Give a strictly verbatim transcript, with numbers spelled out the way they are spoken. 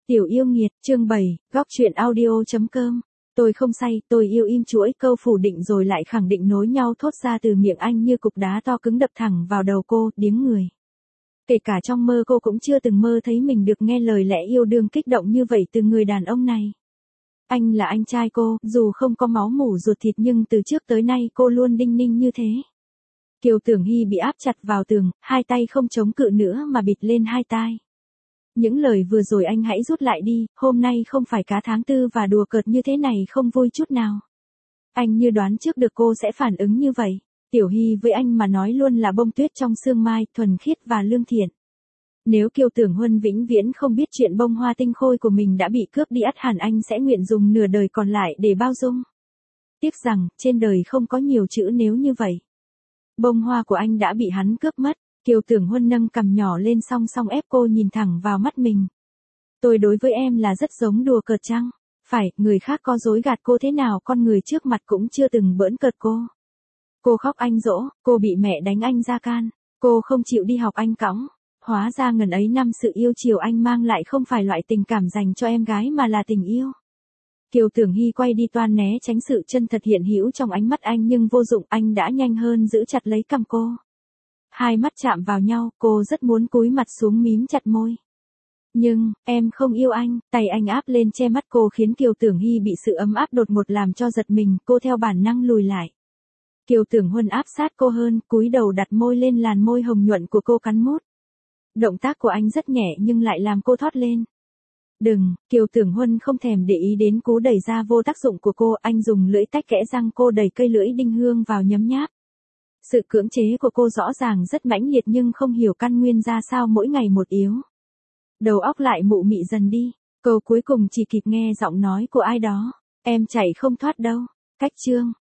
Tiểu yêu nghiệt, chương bảy, góc truyện audio.com. Tôi không say, tôi yêu im chuỗi câu phủ định rồi lại khẳng định nối nhau thốt ra từ miệng anh như cục đá to cứng đập thẳng vào đầu cô, điếng người. Kể cả trong mơ cô cũng chưa từng mơ thấy mình được nghe lời lẽ yêu đương kích động như vậy từ người đàn ông này. Anh là anh trai cô, dù không có máu mủ ruột thịt nhưng từ trước tới nay cô luôn đinh ninh như thế. Kiều Tưởng Hy bị áp chặt vào tường, hai tay không chống cự nữa mà bịt lên hai tai. Những lời vừa rồi anh hãy rút lại đi, hôm nay không phải cá tháng tư và đùa cợt như thế này không vui chút nào. Anh như đoán trước được cô sẽ phản ứng như vậy. Tiểu Hy với anh mà nói luôn là bông tuyết trong sương mai, thuần khiết và lương thiện. Nếu Kiều Tưởng Huân vĩnh viễn không biết chuyện bông hoa tinh khôi của mình đã bị cướp đi, ắt hẳn anh sẽ nguyện dùng nửa đời còn lại để bao dung. Tiếc rằng, trên đời không có nhiều chữ nếu như vậy. Bông hoa của anh đã bị hắn cướp mất. Kiều Tưởng Huân nâng cằm nhỏ lên song song ép cô nhìn thẳng vào mắt mình. Tôi đối với em là rất giống đùa cợt chăng? Phải, người khác có dối gạt cô thế nào con người trước mặt cũng chưa từng bỡn cợt cô. Cô khóc anh dỗ, cô bị mẹ đánh anh ra can, cô không chịu đi học anh cõng. Hóa ra ngần ấy năm sự yêu chiều anh mang lại không phải loại tình cảm dành cho em gái mà là tình yêu. Kiều Tưởng Hy quay đi toan né tránh sự chân thật hiện hữu trong ánh mắt anh nhưng vô dụng, anh đã nhanh hơn giữ chặt lấy cằm cô. Hai mắt chạm vào nhau, cô rất muốn cúi mặt xuống mím chặt môi. Nhưng, em không yêu anh, tay anh áp lên che mắt cô khiến Kiều Tưởng Hy bị sự ấm áp đột ngột làm cho giật mình, cô theo bản năng lùi lại. Kiều Tưởng Huân áp sát cô hơn, cúi đầu đặt môi lên làn môi hồng nhuận của cô cắn mút. Động tác của anh rất nhẹ nhưng lại làm cô thót lên. Đừng, Kiều Tưởng Huân không thèm để ý đến cú đẩy ra vô tác dụng của cô, anh dùng lưỡi tách kẽ răng cô đẩy cây lưỡi đinh hương vào nhấm nháp. Sự cưỡng chế của cô rõ ràng rất mãnh liệt nhưng không hiểu căn nguyên ra sao mỗi ngày một yếu. Đầu óc lại mụ mị dần đi, câu cuối cùng chỉ kịp nghe giọng nói của ai đó. Em chạy không thoát đâu. Cách chương.